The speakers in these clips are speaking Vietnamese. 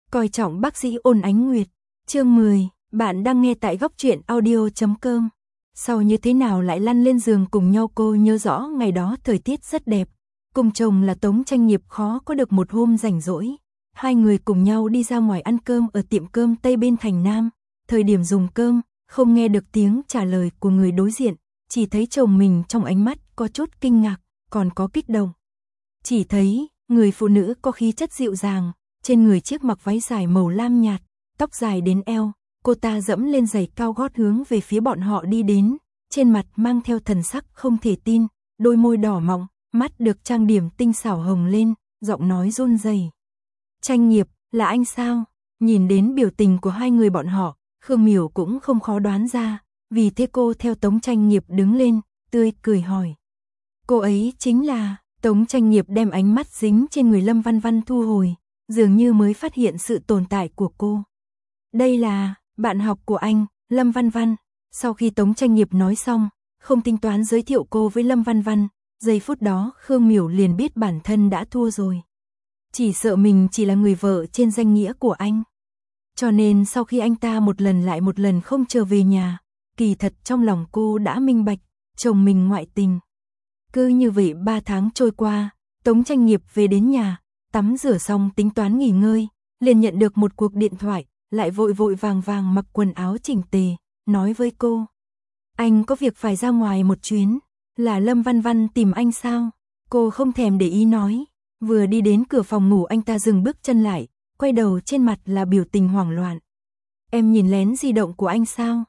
Coi trọng bác sĩ Ôn Ánh Nguyệt. Chương 10, bạn đang nghe tại góc truyện audio.com. Sau như thế nào lại lăn lên giường cùng nhau? Cô nhớ rõ ngày đó thời tiết rất đẹp. Cùng chồng là Tống Tranh Nghiệp khó có được một hôm rảnh rỗi. Hai người cùng nhau đi ra ngoài ăn cơm ở tiệm cơm Tây bên thành Nam. Thời điểm dùng cơm, không nghe được tiếng trả lời của người đối diện, chỉ thấy chồng mình trong ánh mắt có chút kinh ngạc, còn có kích động. Chỉ thấy, người phụ nữ có khí chất dịu dàng, trên người chiếc mặc váy dài màu lam nhạt, tóc dài đến eo, cô ta dẫm lên giày cao gót hướng về phía bọn họ đi đến, trên mặt mang theo thần sắc không thể tin, đôi môi đỏ mọng, mắt được trang điểm tinh xảo hồng lên, giọng nói run rẩy. Tranh Nghiệp, là anh sao? Nhìn đến biểu tình của hai người bọn họ, Khương Miểu cũng không khó đoán ra, vì thế cô theo Tống Tranh Nghiệp đứng lên, tươi cười hỏi. Cô ấy chính là... Tống Tranh Nghiệp đem ánh mắt dính trên người Lâm Văn Văn thu hồi, dường như mới phát hiện sự tồn tại của cô. Đây là bạn học của anh, Lâm Văn Văn. Sau khi Tống Tranh Nghiệp nói xong, không tính toán giới thiệu cô với Lâm Văn Văn, giây phút đó Khương Miểu liền biết bản thân đã thua rồi. Chỉ sợ mình chỉ là người vợ trên danh nghĩa của anh. Cho nên sau khi anh ta một lần lại một lần không trở về nhà, kỳ thật trong lòng cô đã minh bạch, chồng mình ngoại tình. Cứ như vậy 3 tháng trôi qua, Tống Tranh Nghiệp về đến nhà, tắm rửa xong tính toán nghỉ ngơi, liền nhận được một cuộc điện thoại, lại vội vội vàng vàng mặc quần áo chỉnh tề, nói với cô. Anh có việc phải ra ngoài một chuyến, là Lâm Văn Văn tìm anh sao? Cô không thèm để ý nói, vừa đi đến cửa phòng ngủ anh ta dừng bước chân lại, quay đầu trên mặt là biểu tình hoảng loạn. Em nhìn lén di động của anh sao?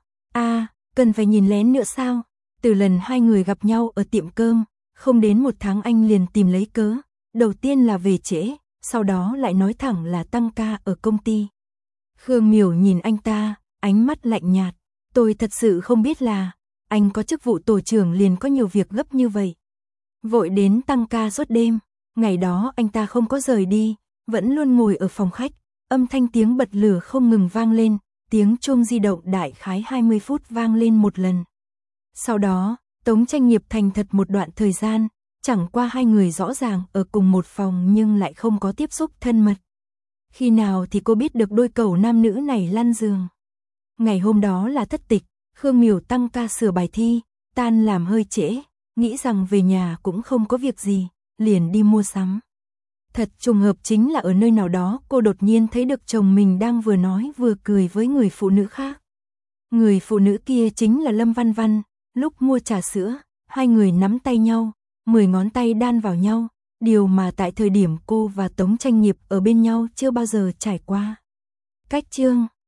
Cần phải nhìn lén nữa sao? Từ lần hai người gặp nhau ở tiệm cơm, không đến 1 tháng anh liền tìm lấy cớ, đầu tiên là về trễ, sau đó lại nói thẳng là tăng ca ở công ty. Khương Miểu nhìn anh ta, ánh mắt lạnh nhạt, tôi thật sự không biết là, anh có chức vụ tổ trưởng liền có nhiều việc gấp như vậy. Vội đến tăng ca suốt đêm, ngày đó anh ta không có rời đi, vẫn luôn ngồi ở phòng khách, âm thanh tiếng bật lửa không ngừng vang lên, tiếng chuông di động đại khái 20 phút vang lên một lần. Sau đó, Tống Tranh Nghiệp thành thật một đoạn thời gian, chẳng qua hai người rõ ràng ở cùng một phòng nhưng lại không có tiếp xúc thân mật. Khi nào thì cô biết được đôi cẩu nam nữ này lăn giường. Ngày hôm đó là thất tịch, Khương Miểu tăng ca sửa bài thi, tan làm hơi trễ, nghĩ rằng về nhà cũng không có việc gì, liền đi mua sắm. Thật trùng hợp chính là ở nơi nào đó cô đột nhiên thấy được chồng mình đang vừa nói vừa cười với người phụ nữ khác. Người phụ nữ kia chính là Lâm Văn Văn. Lúc mua trà sữa, hai người nắm tay nhau, 10 ngón tay đan vào nhau, điều mà tại thời điểm cô và Tống Tranh Nghiệp ở bên nhau chưa bao giờ trải qua. Cách chương